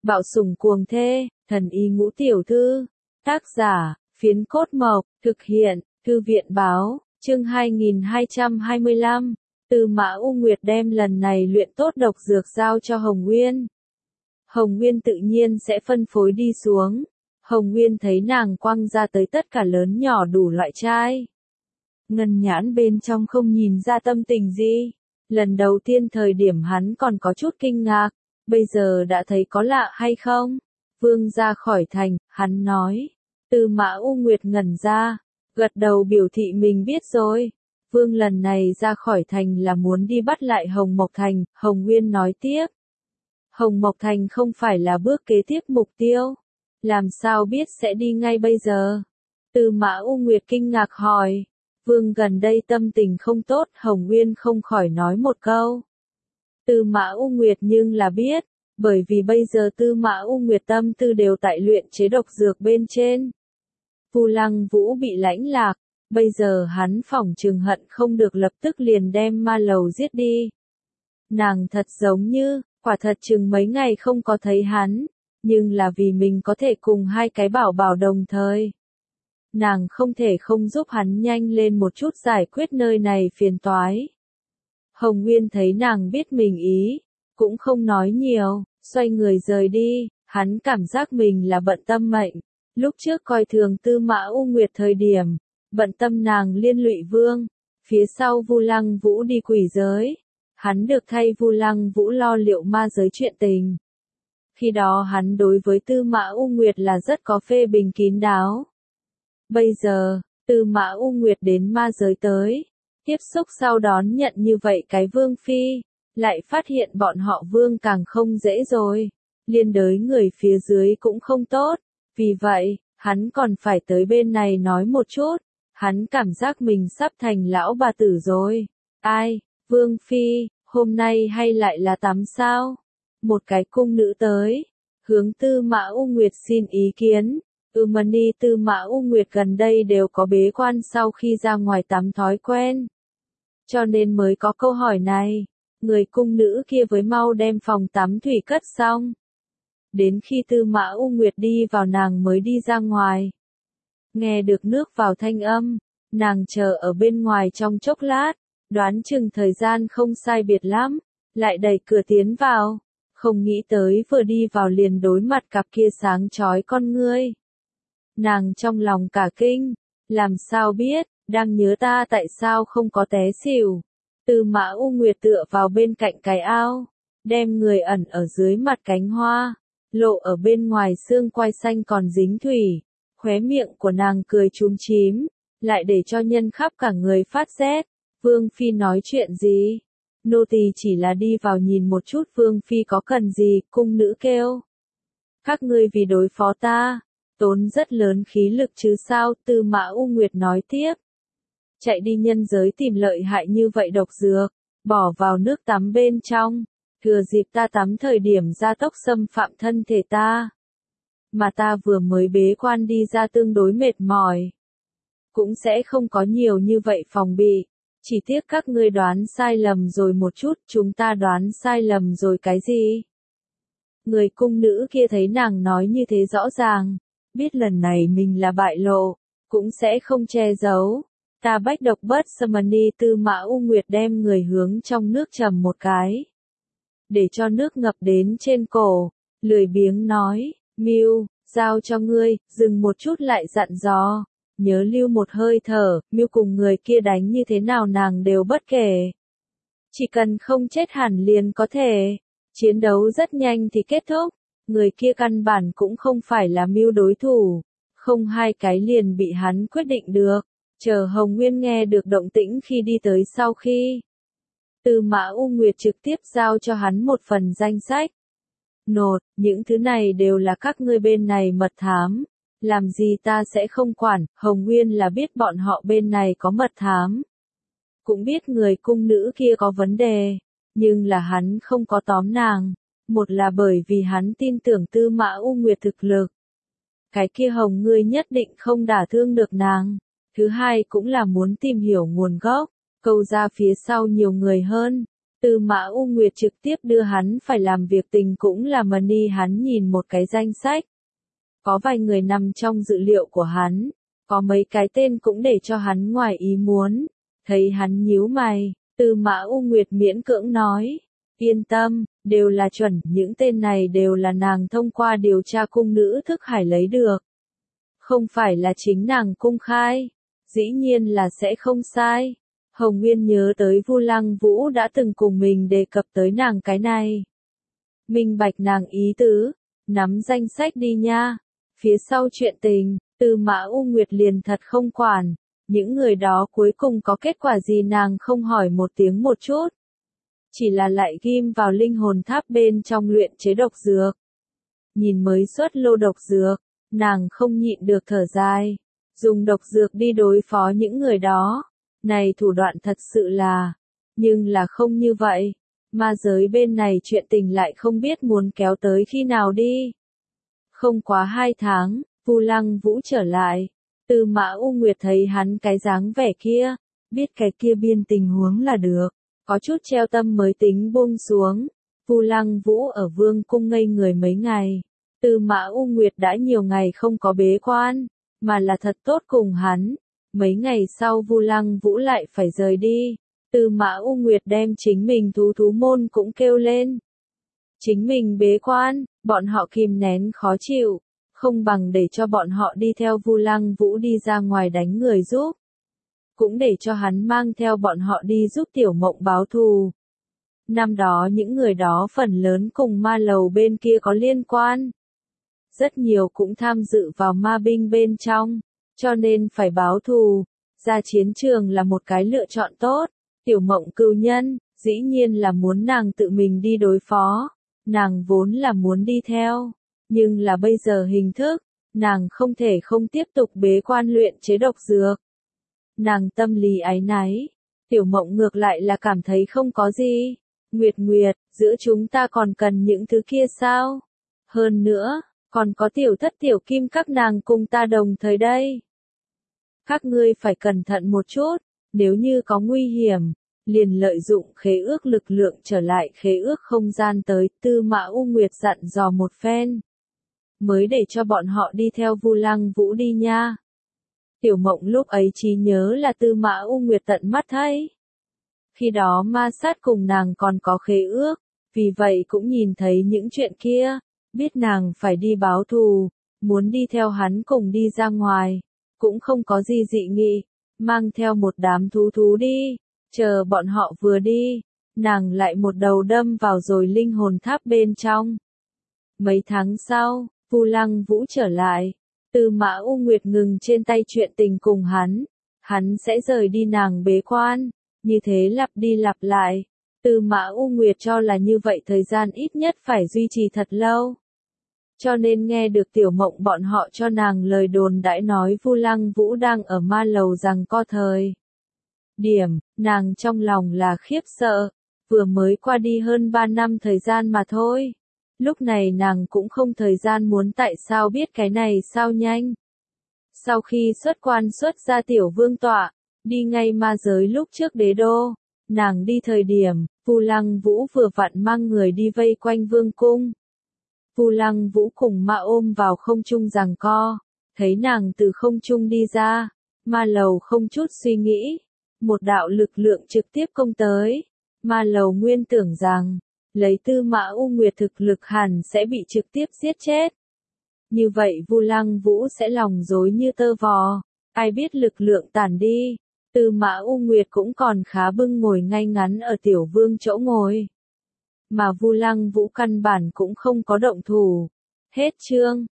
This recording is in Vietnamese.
Bạo sủng cuồng thê, thần y ngũ tiểu thư. Tác giả, Phiến Cốt Mộc, thực hiện, Thư viện báo, chương 2225. Tư Mã U Nguyệt đem lần này luyện tốt độc dược giao cho Hồng Nguyên. Hồng Nguyên tự nhiên sẽ phân phối đi xuống. Hồng Nguyên thấy nàng quăng ra tới tất cả lớn nhỏ đủ loại chai. Ngân nhãn bên trong không nhìn ra tâm tình gì. Lần đầu tiên thời điểm hắn còn có chút kinh ngạc, bây giờ đã thấy có lạ hay không? Vương ra khỏi thành, hắn nói. Tư Mã U Nguyệt ngẩn ra, gật đầu biểu thị mình biết rồi. Vương lần này ra khỏi thành là muốn đi bắt lại Hồng Mộc Thành, Hồng Nguyên nói tiếp. Hồng Mộc Thành không phải là bước kế tiếp mục tiêu. Làm sao biết sẽ đi ngay bây giờ? Tư Mã U Nguyệt kinh ngạc hỏi. Vương gần đây tâm tình không tốt, Hồng Nguyên không khỏi nói một câu. Tư Mã U Nguyệt nhưng là biết, bởi vì bây giờ Tư Mã U Nguyệt tâm tư đều tại luyện chế độc dược bên trên. Vu Lăng Vũ bị lãnh lạc, bây giờ hắn phỏng chừng hận không được lập tức liền đem ma lầu giết đi. Nàng thật giống như, quả thật chừng mấy ngày không có thấy hắn, nhưng là vì mình có thể cùng hai cái bảo bảo đồng thời. Nàng không thể không giúp hắn nhanh lên một chút giải quyết nơi này phiền toái. Hồng Nguyên thấy nàng biết mình ý, cũng không nói nhiều, xoay người rời đi, hắn cảm giác mình là bận tâm mệnh. Lúc trước coi thường Tư Mã U Nguyệt thời điểm, bận tâm nàng liên lụy Vương, phía sau Vu Lăng Vũ đi quỷ giới. Hắn được thay Vu Lăng Vũ lo liệu ma giới chuyện tình. Khi đó hắn đối với Tư Mã U Nguyệt là rất có phê bình kín đáo. Bây giờ, Tư Mã U Nguyệt đến ma giới tới, tiếp xúc sau đón nhận như vậy cái Vương Phi, lại phát hiện bọn họ Vương càng không dễ rồi, liên đới người phía dưới cũng không tốt, vì vậy, hắn còn phải tới bên này nói một chút, hắn cảm giác mình sắp thành lão bà tử rồi. Ai, Vương Phi, hôm nay hay lại là tắm sao? Một cái cung nữ tới, hướng Tư Mã U Nguyệt xin ý kiến. Mani Tư Mã U Nguyệt gần đây đều có bế quan sau khi ra ngoài tắm thói quen. Cho nên mới có câu hỏi này, người cung nữ kia với mau đem phòng tắm thủy cất xong. Đến khi Tư Mã U Nguyệt đi vào nàng mới đi ra ngoài. Nghe được nước vào thanh âm, nàng chờ ở bên ngoài trong chốc lát, đoán chừng thời gian không sai biệt lắm, lại đẩy cửa tiến vào, không nghĩ tới vừa đi vào liền đối mặt cặp kia sáng chói con ngươi. Nàng trong lòng cả kinh, làm sao biết, đang nhớ ta tại sao không có té xỉu. Tư Mã U Nguyệt tựa vào bên cạnh cái ao, đem người ẩn ở dưới mặt cánh hoa, lộ ở bên ngoài xương quai xanh còn dính thủy, khóe miệng của nàng cười chúm chím, lại để cho nhân khắp cả người phát rét. Vương Phi nói chuyện gì? Nô tỳ chỉ là đi vào nhìn một chút Vương Phi có cần gì, cung nữ kêu. Các ngươi vì đối phó ta, tốn rất lớn khí lực chứ sao, Tư Mã U Nguyệt nói tiếp. Chạy đi nhân giới tìm lợi hại như vậy độc dược, bỏ vào nước tắm bên trong, thừa dịp ta tắm thời điểm gia tốc xâm phạm thân thể ta. Mà ta vừa mới bế quan đi ra tương đối mệt mỏi. Cũng sẽ không có nhiều như vậy phòng bị. Chỉ tiếc các ngươi đoán sai lầm rồi một chút, chúng ta đoán sai lầm rồi cái gì? Người cung nữ kia thấy nàng nói như thế rõ ràng, biết lần này mình là bại lộ, cũng sẽ không che giấu. Ta bách độc bất Samani Tư Mã U Nguyệt đem người hướng trong nước trầm một cái. Để cho nước ngập đến trên cổ, lười biếng nói, Miu, giao cho ngươi, dừng một chút lại dặn dò. Nhớ lưu một hơi thở, Miu cùng người kia đánh như thế nào nàng đều bất kể. Chỉ cần không chết hẳn liền có thể. Chiến đấu rất nhanh thì kết thúc. Người kia căn bản cũng không phải là Miu đối thủ. Không hai cái liền bị hắn quyết định được. Chờ Hồng Nguyên nghe được động tĩnh khi đi tới sau khi. Tư Mã U Nguyệt trực tiếp giao cho hắn một phần danh sách. Nột, những thứ này đều là các ngươi bên này mật thám. Làm gì ta sẽ không quản, Hồng Nguyên là biết bọn họ bên này có mật thám. Cũng biết người cung nữ kia có vấn đề, nhưng là hắn không có tóm nàng. Một là bởi vì hắn tin tưởng Tư Mã U Nguyệt thực lực. Cái kia Hồng ngươi nhất định không đả thương được nàng. Thứ hai cũng là muốn tìm hiểu nguồn gốc, câu ra phía sau nhiều người hơn. Tư Mã U Nguyệt trực tiếp đưa hắn phải làm việc tình cũng là money, hắn nhìn một cái danh sách. Có vài người nằm trong dự liệu của hắn, có mấy cái tên cũng để cho hắn ngoài ý muốn. Thấy hắn nhíu mày, Tư Mã U Nguyệt miễn cưỡng nói, yên tâm, đều là chuẩn, những tên này đều là nàng thông qua điều tra cung nữ thức hải lấy được. Không phải là chính nàng cung khai, dĩ nhiên là sẽ không sai. Hồng Nguyên nhớ tới Vu Lăng Vũ đã từng cùng mình đề cập tới nàng cái này. Minh bạch nàng ý tứ, nắm danh sách đi nha. Phía sau chuyện tình, Tư Mã U Nguyệt liền thật không quản, những người đó cuối cùng có kết quả gì nàng không hỏi một tiếng một chút. Chỉ là lại ghim vào linh hồn tháp bên trong luyện chế độc dược. Nhìn mới xuất lô độc dược, nàng không nhịn được thở dài. Dùng độc dược đi đối phó những người đó. Này thủ đoạn thật sự là, nhưng là không như vậy. Ma giới bên này chuyện tình lại không biết muốn kéo tới khi nào đi. Không quá 2 tháng, Vu Lăng Vũ trở lại. Tư Mã U Nguyệt thấy hắn cái dáng vẻ kia, biết cái kia biên tình huống là được. Có chút treo tâm mới tính buông xuống. Vu Lăng Vũ ở vương cung ngây người mấy ngày. Tư Mã U Nguyệt đã nhiều ngày không có bế quan, mà là thật tốt cùng hắn. Mấy ngày sau Vu Lăng Vũ lại phải rời đi. Tư Mã U Nguyệt đem chính mình thú môn cũng kêu lên. Chính mình bế quan, bọn họ kìm nén khó chịu, không bằng để cho bọn họ đi theo Vu Lăng Vũ đi ra ngoài đánh người giúp. Cũng để cho hắn mang theo bọn họ đi giúp Tiểu Mộng báo thù. Năm đó những người đó phần lớn cùng ma lầu bên kia có liên quan. Rất nhiều cũng tham dự vào ma binh bên trong, cho nên phải báo thù. Ra chiến trường là một cái lựa chọn tốt. Tiểu Mộng cừu nhân, dĩ nhiên là muốn nàng tự mình đi đối phó. Nàng vốn là muốn đi theo, nhưng là bây giờ hình thức, nàng không thể không tiếp tục bế quan luyện chế độc dược. Nàng tâm lý áy náy, Tiểu Mộng ngược lại là cảm thấy không có gì. Nguyệt Nguyệt, giữa chúng ta còn cần những thứ kia sao? Hơn nữa, còn có Tiểu Thất Tiểu Kim các nàng cùng ta đồng thời đây. Các ngươi phải cẩn thận một chút, nếu như có nguy hiểm, liền lợi dụng khế ước lực lượng trở lại khế ước không gian tới. Tư Mã U Nguyệt dặn dò một phen, mới để cho bọn họ đi theo Vu Lăng Vũ đi nha. Tiểu Mộng lúc ấy trí nhớ là Tư Mã U Nguyệt tận mắt thấy. Khi đó ma sát cùng nàng còn có khế ước, vì vậy cũng nhìn thấy những chuyện kia, biết nàng phải đi báo thù, muốn đi theo hắn cùng đi ra ngoài, cũng không có gì dị nghị, mang theo một đám thú đi. Chờ bọn họ vừa đi, nàng lại một đầu đâm vào rồi linh hồn tháp bên trong. Mấy tháng sau, Vu Lăng Vũ trở lại. Tư Mã U Nguyệt ngừng trên tay chuyện tình cùng hắn sẽ rời đi nàng bế quan, như thế lặp đi lặp lại. Tư Mã U Nguyệt cho là như vậy thời gian ít nhất phải duy trì thật lâu. Cho nên nghe được Tiểu Mộng bọn họ cho nàng lời đồn đãi nói Vu Lăng Vũ đang ở ma lầu rằng co thời điểm, nàng trong lòng là khiếp sợ, vừa mới qua đi hơn 3 năm thời gian mà thôi. Lúc này nàng cũng không thời gian muốn tại sao biết cái này sao nhanh. Sau khi xuất quan xuất ra Tiểu Vương tọa, đi ngay ma giới lúc trước đế đô, nàng đi thời điểm, Vu Lăng Vũ vừa vặn mang người đi vây quanh vương cung. Vu Lăng Vũ cùng ma ôm vào không trung giằng co, thấy nàng từ không trung đi ra, ma lầu không chút suy nghĩ. Một đạo lực lượng trực tiếp công tới. Ma lầu nguyên tưởng rằng, lấy Tư Mã U Nguyệt thực lực hẳn sẽ bị trực tiếp giết chết. Như vậy Vu Lăng Vũ sẽ lòng rối như tơ vò. Ai biết lực lượng tản đi. Tư Mã U Nguyệt cũng còn khá bưng ngồi ngay ngắn ở Tiểu Vương chỗ ngồi. Mà Vu Lăng Vũ căn bản cũng không có động thủ. Hết chương.